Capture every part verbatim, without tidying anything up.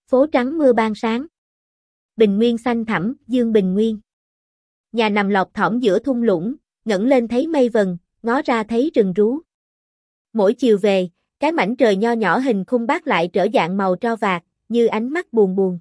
Phố trắng mưa ban sáng. Bình nguyên xanh thẳm, dương bình nguyên. Nhà nằm lọt thỏm giữa thung lũng, ngẩng lên thấy mây vần, ngó ra thấy rừng rú. Mỗi chiều về, cái mảnh trời nho nhỏ hình khung bát lại trở dạng màu tro vàng, như ánh mắt buồn buồn.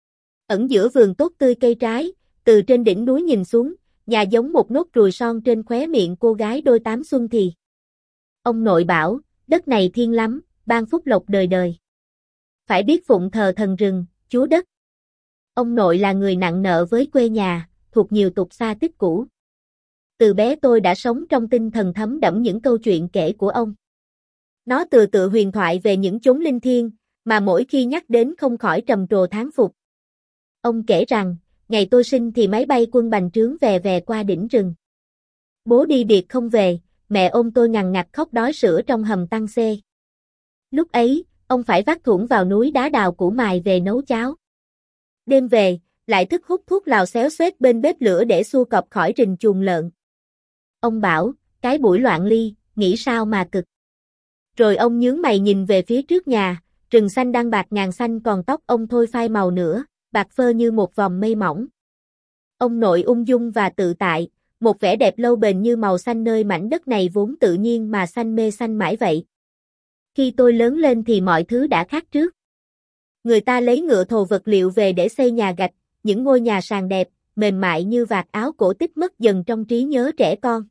Ẩn giữa vườn tốt tươi cây trái, từ trên đỉnh núi nhìn xuống, nhà giống một nốt ruồi son trên khóe miệng cô gái đôi tám xuân thì. Ông nội bảo, đất này thiêng lắm, ban phúc lộc đời đời. Phải biết phụng thờ thần rừng, chúa đất. Ông nội là người nặng nợ với quê nhà, thuộc nhiều tục xa tích cũ. Từ bé tôi đã sống trong tinh thần thấm đẫm những câu chuyện kể của ông. Nó từ tự huyền thoại về những chốn linh thiêng, mà mỗi khi nhắc đến không khỏi trầm trồ thán phục. Ông kể rằng, ngày tôi sinh thì máy bay quân bành trướng về về qua đỉnh rừng. Bố đi biệt không về, mẹ ôm tôi ngằn ngặt khóc đói sữa trong hầm tăng xê. Lúc ấy, ông phải vác thủng vào núi đá đào củ mài về nấu cháo. Đêm về, lại thức hút thuốc lào xéo xoét bên bếp lửa để xua cọp khỏi rình chuồng lợn. Ông bảo, cái buổi loạn ly, nghĩ sao mà cực. Rồi ông nhướng mày nhìn về phía trước nhà, rừng xanh đang bạc ngàn xanh còn tóc ông thôi phai màu nữa, bạc phơ như một vòng mây mỏng. Ông nội ung dung và tự tại, một vẻ đẹp lâu bền như màu xanh nơi mảnh đất này vốn tự nhiên mà xanh mê xanh mãi vậy. Khi tôi lớn lên thì mọi thứ đã khác trước. Người ta lấy ngựa thồ vật liệu về để xây nhà gạch, những ngôi nhà sàn đẹp, mềm mại như vạt áo cổ tích mất dần trong trí nhớ trẻ con.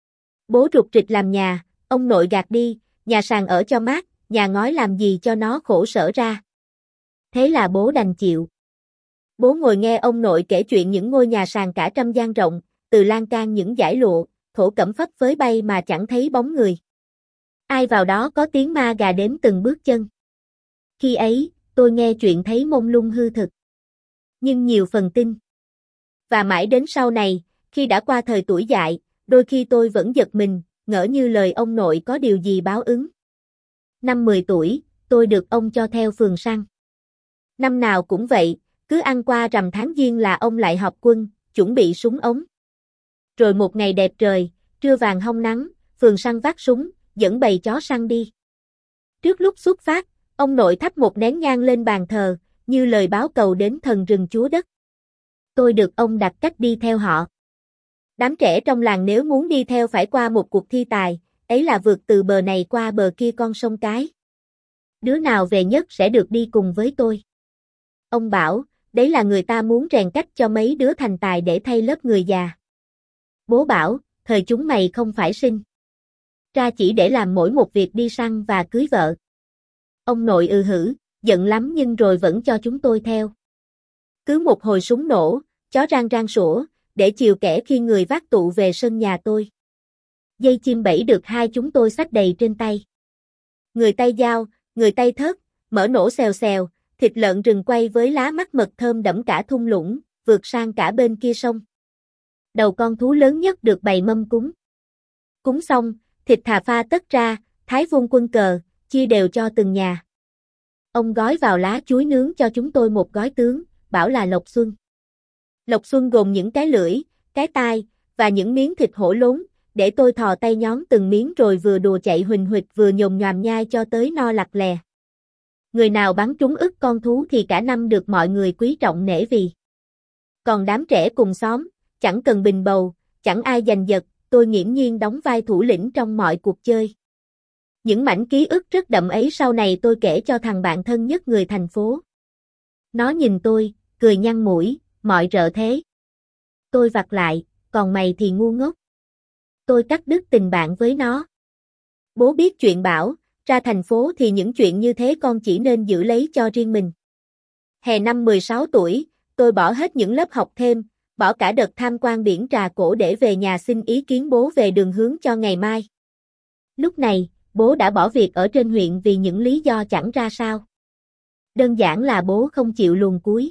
Bố rục rịch làm nhà, ông nội gạt đi, nhà sàn ở cho mát, nhà ngói làm gì cho nó khổ sở ra. Thế là bố đành chịu. Bố ngồi nghe ông nội kể chuyện những ngôi nhà sàn cả trăm gian rộng, từ lan can những dải lụa, thổ cẩm phấp phới bay mà chẳng thấy bóng người. Ai vào đó có tiếng ma gà đếm từng bước chân. Khi ấy, tôi nghe chuyện thấy mông lung hư thực. Nhưng nhiều phần tin. Và mãi đến sau này, khi đã qua thời tuổi dại, đôi khi tôi vẫn giật mình, ngỡ như lời ông nội có điều gì báo ứng. Năm mười tuổi, tôi được ông cho theo phường săn. Năm nào cũng vậy, cứ ăn qua rằm tháng giêng là ông lại họp quân, chuẩn bị súng ống. Rồi một ngày đẹp trời, trưa vàng hong nắng, phường săn vác súng, dẫn bầy chó săn đi. Trước lúc xuất phát, ông nội thắp một nén nhang lên bàn thờ, như lời báo cầu đến thần rừng chúa đất. Tôi được ông đặt cách đi theo họ. Đám trẻ trong làng nếu muốn đi theo phải qua một cuộc thi tài, ấy là vượt từ bờ này qua bờ kia con sông cái. Đứa nào về nhất sẽ được đi cùng với tôi. Ông bảo, đấy là người ta muốn rèn cách cho mấy đứa thành tài để thay lớp người già. Bố bảo, thời chúng mày không phải sinh ra chỉ để làm mỗi một việc đi săn và cưới vợ. Ông nội ừ hử, giận lắm nhưng rồi vẫn cho chúng tôi theo. Cứ một hồi súng nổ, chó rang rang sủa, để chiều kẻ khi người vác tụ về sân nhà tôi. Dây chim bẫy được hai chúng tôi xách đầy trên tay. Người tay dao, người tay thớt, mỡ nổ xèo xèo, thịt lợn rừng quay với lá mắt mật thơm đẫm cả thung lũng, vượt sang cả bên kia sông. Đầu con thú lớn nhất được bày mâm cúng. Cúng xong, thịt thà pha tất ra, thái vung quân cờ, chia đều cho từng nhà. Ông gói vào lá chuối nướng cho chúng tôi một gói tướng, bảo là lộc xuân. Lộc xuân gồm những cái lưỡi, cái tai, và những miếng thịt hổ lốn, để tôi thò tay nhón từng miếng rồi vừa đùa chạy huỳnh huỵch vừa nhồm nhoàm nhai cho tới no lặt lè. Người nào bắn trúng ức con thú thì cả năm được mọi người quý trọng nể vì. Còn đám trẻ cùng xóm, chẳng cần bình bầu, chẳng ai giành giật, tôi nghiễm nhiên đóng vai thủ lĩnh trong mọi cuộc chơi. Những mảnh ký ức rất đậm ấy sau này tôi kể cho thằng bạn thân nhất người thành phố. Nó nhìn tôi, cười nhăn mũi, mọi rợ thế. Tôi vặt lại, còn mày thì ngu ngốc. Tôi cắt đứt tình bạn với nó. Bố biết chuyện bảo, ra thành phố thì những chuyện như thế con chỉ nên giữ lấy cho riêng mình. Hè năm mười sáu tuổi, tôi bỏ hết những lớp học thêm, bỏ cả đợt tham quan biển Trà Cổ để về nhà xin ý kiến bố về đường hướng cho ngày mai. Lúc này, bố đã bỏ việc ở trên huyện vì những lý do chẳng ra sao. Đơn giản là bố không chịu luồn cuối.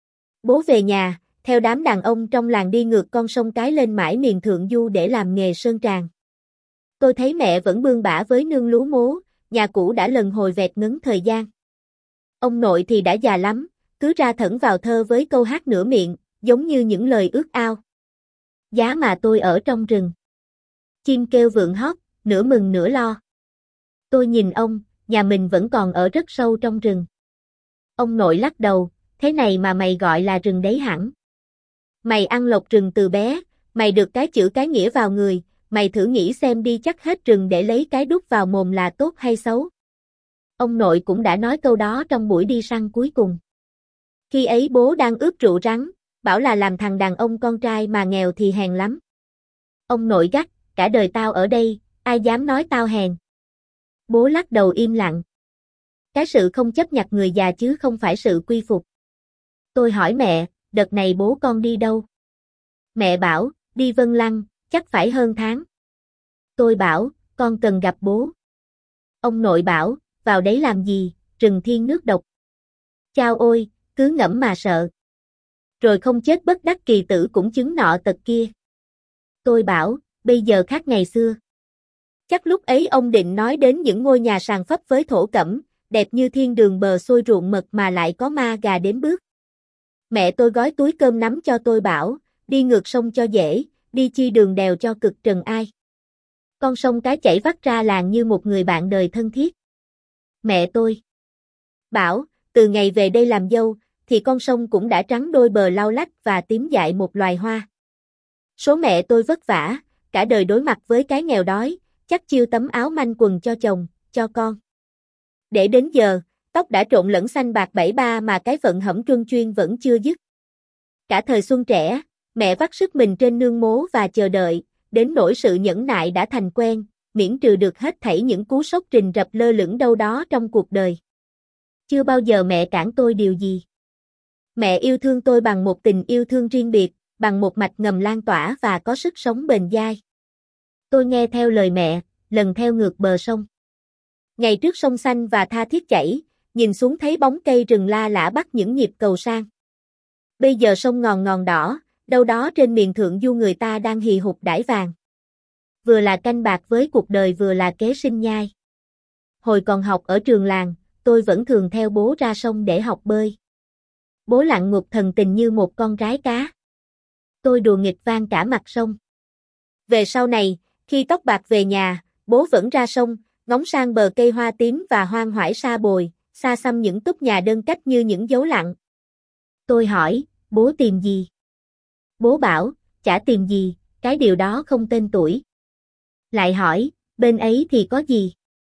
Bố về nhà, theo đám đàn ông trong làng đi ngược con sông cái lên mãi miền Thượng Du để làm nghề sơn tràng. Tôi thấy mẹ vẫn bươn bả với nương lúa mố, nhà cũ đã lần hồi vẹt ngấn thời gian. Ông nội thì đã già lắm, cứ ra thẫn vào thơ với câu hát nửa miệng, giống như những lời ước ao. Giá mà tôi ở trong rừng. Chim kêu vượng hót, nửa mừng nửa lo. Tôi nhìn ông, nhà mình vẫn còn ở rất sâu trong rừng. Ông nội lắc đầu, thế này mà mày gọi là rừng đấy hẳn. Mày ăn lộc rừng từ bé, mày được cái chữ cái nghĩa vào người, mày thử nghĩ xem đi chắc hết rừng để lấy cái đút vào mồm là tốt hay xấu. Ông nội cũng đã nói câu đó trong buổi đi săn cuối cùng. Khi ấy bố đang ướp rượu rắn, bảo là làm thằng đàn ông con trai mà nghèo thì hèn lắm. Ông nội gắt, cả đời tao ở đây, ai dám nói tao hèn. Bố lắc đầu im lặng. Cái sự không chấp nhặt người già chứ không phải sự quy phục. Tôi hỏi mẹ, đợt này bố con đi đâu? Mẹ bảo, đi Vân Lăng, chắc phải hơn tháng. Tôi bảo, con cần gặp bố. Ông nội bảo, vào đấy làm gì, rừng thiên nước độc. Chao ôi, cứ ngẫm mà sợ. Rồi không chết bất đắc kỳ tử cũng chứng nọ tật kia. Tôi bảo, bây giờ khác ngày xưa. Chắc lúc ấy ông định nói đến những ngôi nhà sàn phấp với thổ cẩm, đẹp như thiên đường bờ xôi ruộng mật mà lại có ma gà đếm bước. Mẹ tôi gói túi cơm nắm cho tôi bảo, đi ngược sông cho dễ, đi chi đường đèo cho cực trần ai. Con sông cái chảy vắt ra làng như một người bạn đời thân thiết. Mẹ tôi bảo, từ ngày về đây làm dâu, thì con sông cũng đã trắng đôi bờ lau lách và tím dại một loài hoa. Số mẹ tôi vất vả, cả đời đối mặt với cái nghèo đói, chắc chiêu tấm áo manh quần cho chồng, cho con. Để đến giờ, tóc đã trộn lẫn xanh bạc bảy ba mà cái phận hẩm truân chuyên vẫn chưa dứt. Cả thời xuân trẻ, mẹ vắt sức mình trên nương mố và chờ đợi, đến nỗi sự nhẫn nại đã thành quen, miễn trừ được hết thảy những cú sốc rình rập lơ lửng đâu đó trong cuộc đời. Chưa bao giờ mẹ cản tôi điều gì. Mẹ yêu thương tôi bằng một tình yêu thương riêng biệt, bằng một mạch ngầm lan tỏa và có sức sống bền dai. Tôi nghe theo lời mẹ, lần theo ngược bờ sông. Ngày trước sông xanh và tha thiết chảy, nhìn xuống thấy bóng cây rừng la lả bắt những nhịp cầu sang. Bây giờ sông ngòn ngòn đỏ, đâu đó trên miền thượng du người ta đang hì hục đãi vàng. Vừa là canh bạc với cuộc đời vừa là kế sinh nhai. Hồi còn học ở trường làng, tôi vẫn thường theo bố ra sông để học bơi. Bố lặn ngục thần tình như một con rái cá. Tôi đùa nghịch vang cả mặt sông. Về sau này, khi tóc bạc về nhà, bố vẫn ra sông, ngóng sang bờ cây hoa tím và hoang hoải sa bồi, xa xăm những túp nhà đơn cách như những dấu lặng. Tôi hỏi, bố tìm gì? Bố bảo, chả tìm gì, cái điều đó không tên tuổi. Lại hỏi, bên ấy thì có gì?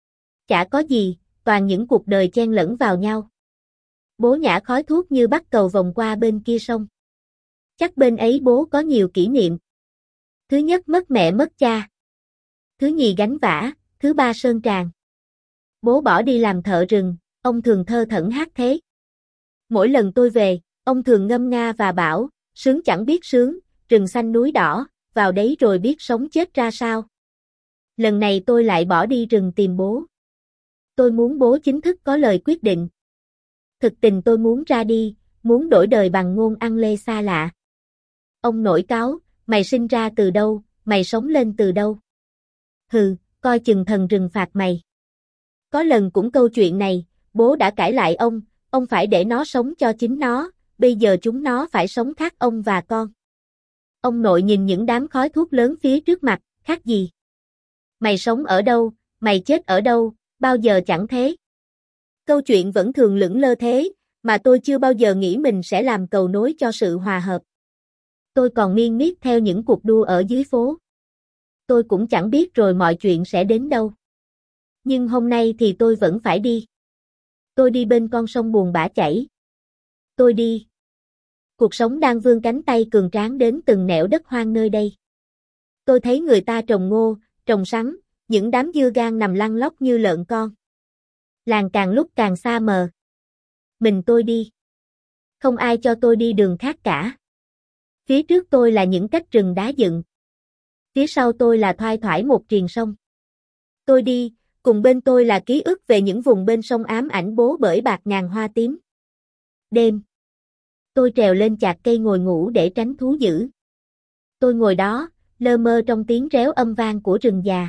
Chả có gì, toàn những cuộc đời chen lẫn vào nhau. Bố nhả khói thuốc như bắt cầu vòng qua bên kia sông. Chắc bên ấy bố có nhiều kỷ niệm. Thứ nhất mất mẹ mất cha. Thứ nhì gánh vả, thứ ba sơn tràng. Bố bỏ đi làm thợ rừng, ông thường thơ thẩn hát thế. Mỗi lần tôi về, ông thường ngâm nga và bảo, sướng chẳng biết sướng, rừng xanh núi đỏ, vào đấy rồi biết sống chết ra sao. Lần này tôi lại bỏ đi rừng tìm bố. Tôi muốn bố chính thức có lời quyết định. Thực tình tôi muốn ra đi, muốn đổi đời bằng ngôn ăn lê xa lạ. Ông nổi cáu, mày sinh ra từ đâu, mày sống lên từ đâu? Hừ, coi chừng thần rừng phạt mày. Có lần cũng câu chuyện này, bố đã cãi lại ông, ông phải để nó sống cho chính nó, bây giờ chúng nó phải sống khác ông và con. Ông nội nhìn những đám khói thuốc lớn phía trước mặt, khác gì? Mày sống ở đâu, mày chết ở đâu, bao giờ chẳng thế. Câu chuyện vẫn thường lững lơ thế, mà tôi chưa bao giờ nghĩ mình sẽ làm cầu nối cho sự hòa hợp. Tôi còn miên miết theo những cuộc đua ở dưới phố. Tôi cũng chẳng biết rồi mọi chuyện sẽ đến đâu. Nhưng hôm nay thì tôi vẫn phải đi. Tôi đi bên con sông buồn bã chảy. Tôi đi. Cuộc sống đang vươn cánh tay cường tráng đến từng nẻo đất hoang nơi đây. Tôi thấy người ta trồng ngô, trồng sắn, những đám dưa gang nằm lăn lóc như lợn con. Làng càng lúc càng xa mờ. Mình tôi đi. Không ai cho tôi đi đường khác cả. Phía trước tôi là những cách rừng đá dựng. Phía sau tôi là thoai thoải một triền sông. Tôi đi, cùng bên tôi là ký ức về những vùng bên sông ám ảnh bố bởi bạc ngàn hoa tím. Đêm. Tôi trèo lên chạc cây ngồi ngủ để tránh thú dữ. Tôi ngồi đó, lơ mơ trong tiếng réo âm vang của rừng già.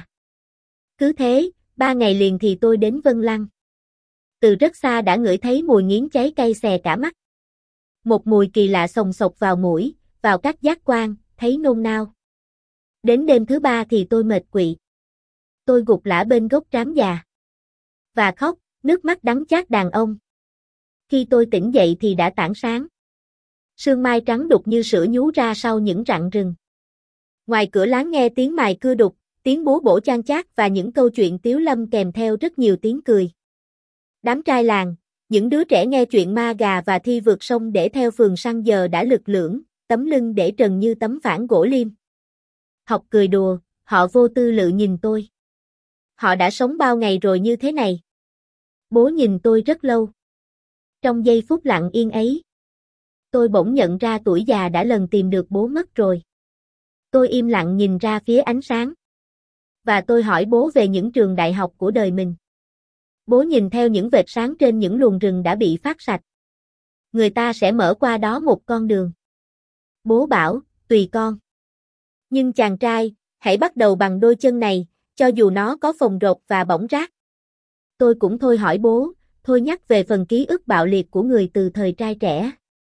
Cứ thế, ba ngày liền thì tôi đến Vân Lăng. Từ rất xa đã ngửi thấy mùi nghiến cháy cay xè cả mắt. Một mùi kỳ lạ xồng xộc vào mũi, vào các giác quan, thấy nôn nao. Đến đêm thứ ba thì tôi mệt quỵ. Tôi gục lả bên gốc trám già. Và khóc, nước mắt đắng chát đàn ông. Khi tôi tỉnh dậy thì đã tảng sáng. Sương mai trắng đục như sữa nhú ra sau những rặng rừng. Ngoài cửa láng nghe tiếng mài cưa đục, tiếng búa bổ chan chát và những câu chuyện tiếu lâm kèm theo rất nhiều tiếng cười. Đám trai làng, những đứa trẻ nghe chuyện ma gà và thi vượt sông để theo phường săn giờ đã lực lưỡng, tấm lưng để trần như tấm phản gỗ liêm. Học cười đùa, họ vô tư lự nhìn tôi. Họ đã sống bao ngày rồi như thế này. Bố nhìn tôi rất lâu. Trong giây phút lặng yên ấy, tôi bỗng nhận ra tuổi già đã lần tìm được bố mất rồi. Tôi im lặng nhìn ra phía ánh sáng. Và tôi hỏi bố về những trường đại học của đời mình. Bố nhìn theo những vệt sáng trên những luồng rừng đã bị phát sạch. Người ta sẽ mở qua đó một con đường. Bố bảo, tùy con. Nhưng chàng trai, hãy bắt đầu bằng đôi chân này, cho dù nó có phồng rộp và bỏng rát. Tôi cũng thôi hỏi bố, thôi nhắc về phần ký ức bạo liệt của người từ thời trai trẻ.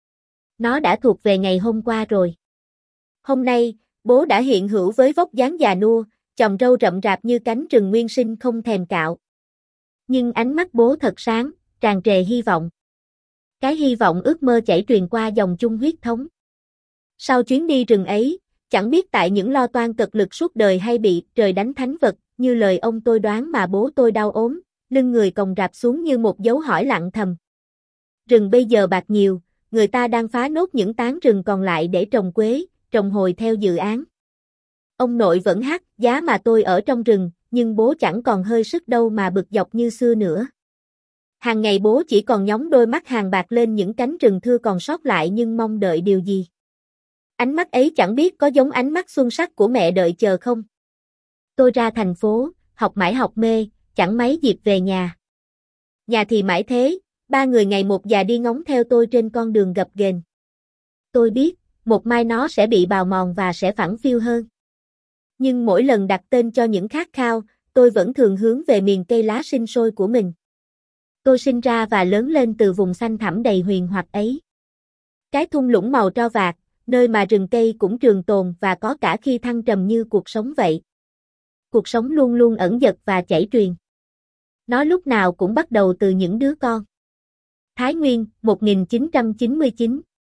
Nó đã thuộc về ngày hôm qua rồi. Hôm nay, bố đã hiện hữu với vóc dáng già nua, chòm râu rậm rạp như cánh rừng nguyên sinh không thèm cạo. Nhưng ánh mắt bố thật sáng, tràn trề hy vọng. Cái hy vọng ước mơ chảy truyền qua dòng chung huyết thống. Sau chuyến đi rừng ấy, chẳng biết tại những lo toan cật lực suốt đời hay bị trời đánh thánh vật, như lời ông tôi đoán mà bố tôi đau ốm, lưng người còng rạp xuống như một dấu hỏi lặng thầm. Rừng bây giờ bạc nhiều, người ta đang phá nốt những tán rừng còn lại để trồng quế, trồng hồi theo dự án. Ông nội vẫn hát giá mà tôi ở trong rừng, nhưng bố chẳng còn hơi sức đâu mà bực dọc như xưa nữa. Hàng ngày bố chỉ còn nhóng đôi mắt hàng bạc lên những cánh rừng thưa còn sót lại nhưng mong đợi điều gì. Ánh mắt ấy chẳng biết có giống ánh mắt xuân sắc của mẹ đợi chờ không. Tôi ra thành phố, học mãi học mê, chẳng mấy dịp về nhà. Nhà thì mãi thế, ba người ngày một già đi ngóng theo tôi trên con đường gập ghềnh. Tôi biết, một mai nó sẽ bị bào mòn và sẽ phẳng phiu hơn. Nhưng mỗi lần đặt tên cho những khát khao, tôi vẫn thường hướng về miền cây lá sinh sôi của mình. Tôi sinh ra và lớn lên từ vùng xanh thẳm đầy huyền hoặc ấy. Cái thung lũng màu tro vạt, nơi mà rừng cây cũng trường tồn và có cả khi thăng trầm như cuộc sống vậy. Cuộc sống luôn luôn ẩn dật và chảy truyền. Nó lúc nào cũng bắt đầu từ những đứa con. Thái Nguyên, một nghìn chín trăm chín mươi chín